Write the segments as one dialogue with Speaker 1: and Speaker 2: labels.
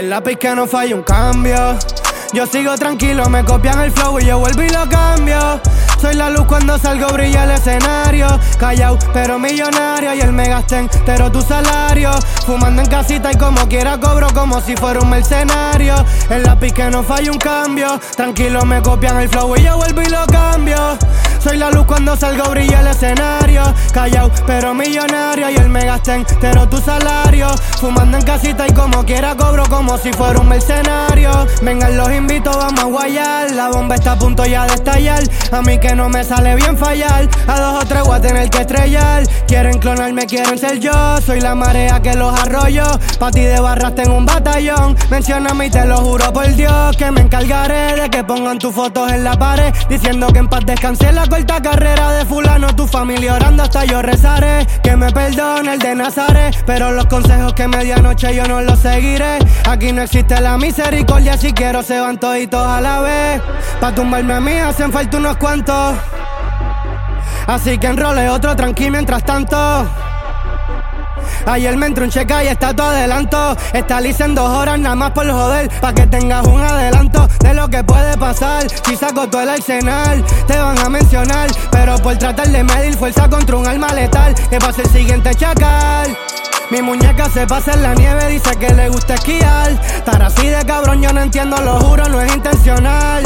Speaker 1: El lápiz que no falla un cambio. Yo sigo tranquilo, me copian el flow y yo vuelvo y lo cambio. Soy la luz cuando salgo, brilla el escenario. Callao, pero millonario. Y él me gasté entero tu salario. Fumando en casita y como quiera cobro como si fuera un mercenario. El lápiz que no falla un cambio. Tranquilo, me copian el flow y yo vuelvo y lo cambio. Soy la luz cuando salgo, brilla el escenario. Callao, pero millonario. Y él me gasté entero tu salario. Fumando en casita y como quiera cobro como si fuera un mercenario. Vengan, los invito, vamos a guayar. La bomba está a punto ya de estallar. A mí que no me sale bien fallar. A 2 o 3 voy a tener que estrellar. Quieren clonarme, quieren ser yo. Soy la marea que los arroyo. Pa' ti de barras tengo un batallón. Mencióname y te lo juro por Dios que me encargaré de que pongan tus fotos en la pared, diciendo que en paz descansé la corta carrera de fulano. Tu familia orando hasta yo rezaré. Que me perdone el de Nazaret, pero los consejos que me dio anoche yo no los seguiré. Aquí no existe la misericordia. Si quiero se van toditos a la vez. Pa' tumbarme a mí hacen falta unos cuantos. Así que enrole otro tranqui mientras tanto. Ayer me entró un cheque y está todo adelanto. Está lisa en 2 horas nada más por joder. Pa' que tengas un adelanto de lo que puede pasar. Si saco todo el arsenal, te van a mencionar. Pero por tratar de medir fuerza contra un alma letal, que pase el siguiente chacal. Mi muñeca se pasa en la nieve, dice que le gusta esquiar. Estar así de cabrón yo no entiendo, lo juro, no es intencional.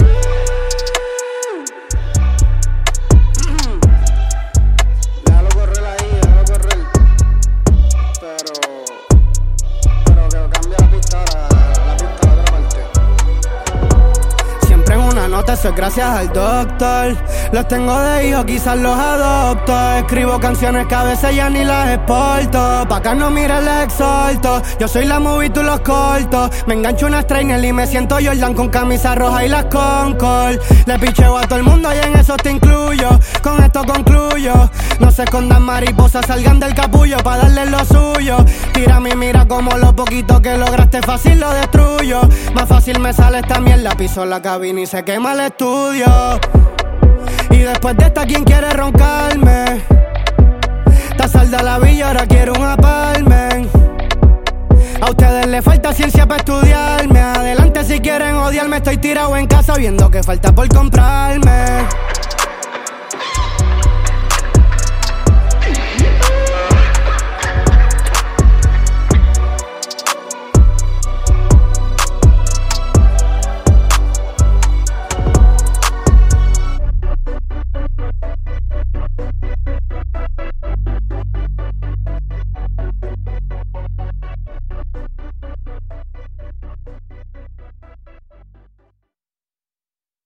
Speaker 1: Eso es gracias al doctor. Los tengo de hijo, quizás los adopto. Escribo canciones que a veces ya ni las exporto. Pa' acá no mires, les exhorto. Yo soy la movie, tú los cortos. Me engancho una strainer y me siento Jordan con camisa roja y las Concord. Le picheo a todo el mundo y en eso te incluyo. Con esto concluyo. No se escondan mariposas, salgan del capullo pa' darles lo suyo. Tírame y mira como lo poquito que lograste fácil lo destruyo. Más fácil me sale esta mierda, piso la cabina y se quema el estudio. Y después de esta, ¿quién quiere roncarme? Está salda la villa, ahora quiero un apartment. A ustedes les falta ciencia para estudiarme. Adelante si quieren odiarme, estoy tirado en casa viendo que falta por comprarme.